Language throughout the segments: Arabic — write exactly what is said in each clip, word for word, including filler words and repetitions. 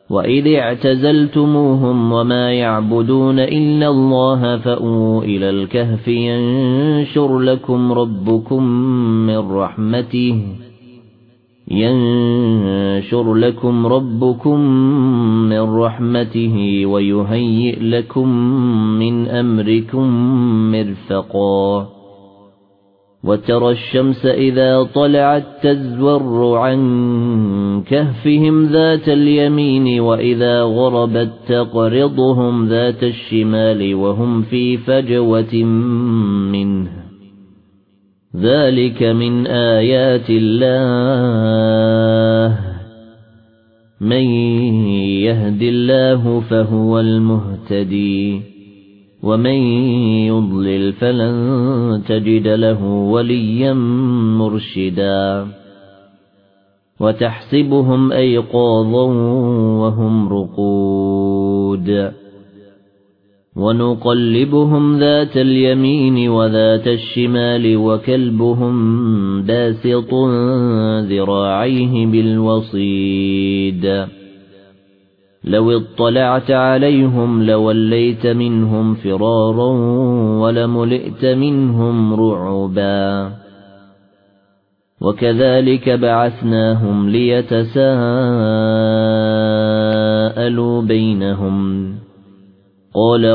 وَإِذِ اعْتَزَلْتُمُوهُمْ وَمَا يَعْبُدُونَ إِلَّا اللَّهَ فَأْوُوا إِلَى الْكَهْفِ يَنشُرْ لَكُمْ رَبُّكُم مِّن رَّحْمَتِهِ يَنشُرْ لَكُمْ رَبُّكُم مِّن رَّحْمَتِهِ وَيُهَيِّئْ لَكُم مِّنْ أَمْرِكُم مِّرْفَقًا وَتَرَى الشَّمْسَ إِذَا طَلَعَت تَّزْوَرُّ عَن كَهْفِهِمْ ذَاتَ الْيَمِينِ وَإِذَا غَرَبَت تَّقْرِضُهُمْ ذَاتَ الشِّمَالِ وَهُمْ فِي فَجْوَةٍ مِّنْهُ ذَلِكَ مِنْ آيَاتِ اللَّهِ مَن يَهْدِ اللَّهُ فَهُوَ الْمُهْتَدِي وَمَن يُضْلِلْ فَلَن تَجِدَ لَهُ وَلِيًّا مُّرْشِدًا وَتَحْسَبُهُمْ أَيْقَاظًا وَهُمْ رُقُودٌ وَنُقَلِّبُهُمْ ذَاتَ الْيَمِينِ وَذَاتَ الشِّمَالِ وَكَلْبُهُم بَاسِطٌ ذِرَاعَيْهِ بِالْوَصِيدِ لَوِ اطَّلَعْتَ عَلَيْهِمْ لَوَلَّيْتَ مِنْهُمْ فِرَارًا وَلَمُلِئْتَ مِنْهُمْ رُعْبًا وَكَذَلِكَ بَعَثْنَاهُمْ لِيَتَسَاءَلُوا بَيْنَهُمْ قَالَ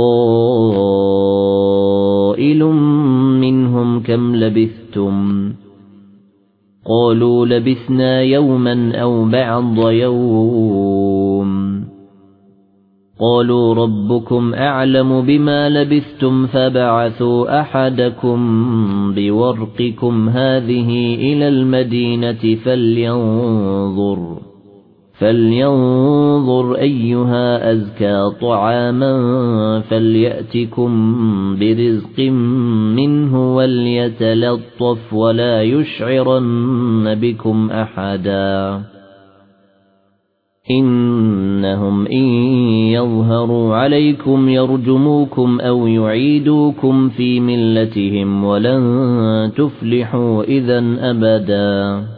قَائِلٌ مِّنْهُمْ كَمْ لَبِثْتُمْ قَالُوا لَبِثْنَا يَوْمًا أَوْ بَعْضَ يَوْمٍ قَالُوا رَبُّكُمْ أَعْلَمُ بِمَا لَبِثْتُمْ فَابْعَثُوا أَحَدَكُمْ بِوَرْقِكُمْ هَٰذِهِ إِلَى الْمَدِينَةِ فَلْيَنظُرْ فَلْيَنظُرْ أَيُّهَا أَزْكَىٰ طَعَامًا فَلْيَأْتِكُم بِرِزْقٍ مِّنْهُ وَلْيَتَلَطَّفْ وَلَا يُشْعِرَنَّ بِكُمْ أَحَدًا إِنَّهُمْ إِن يَظْهَرُوا عَلَيْكُمْ يَرْجُمُوكُمْ أَوْ يُعِيدُوكُمْ فِي مِلَّتِهِمْ وَلَن تُفْلِحُوا إِذًا أَبَدًا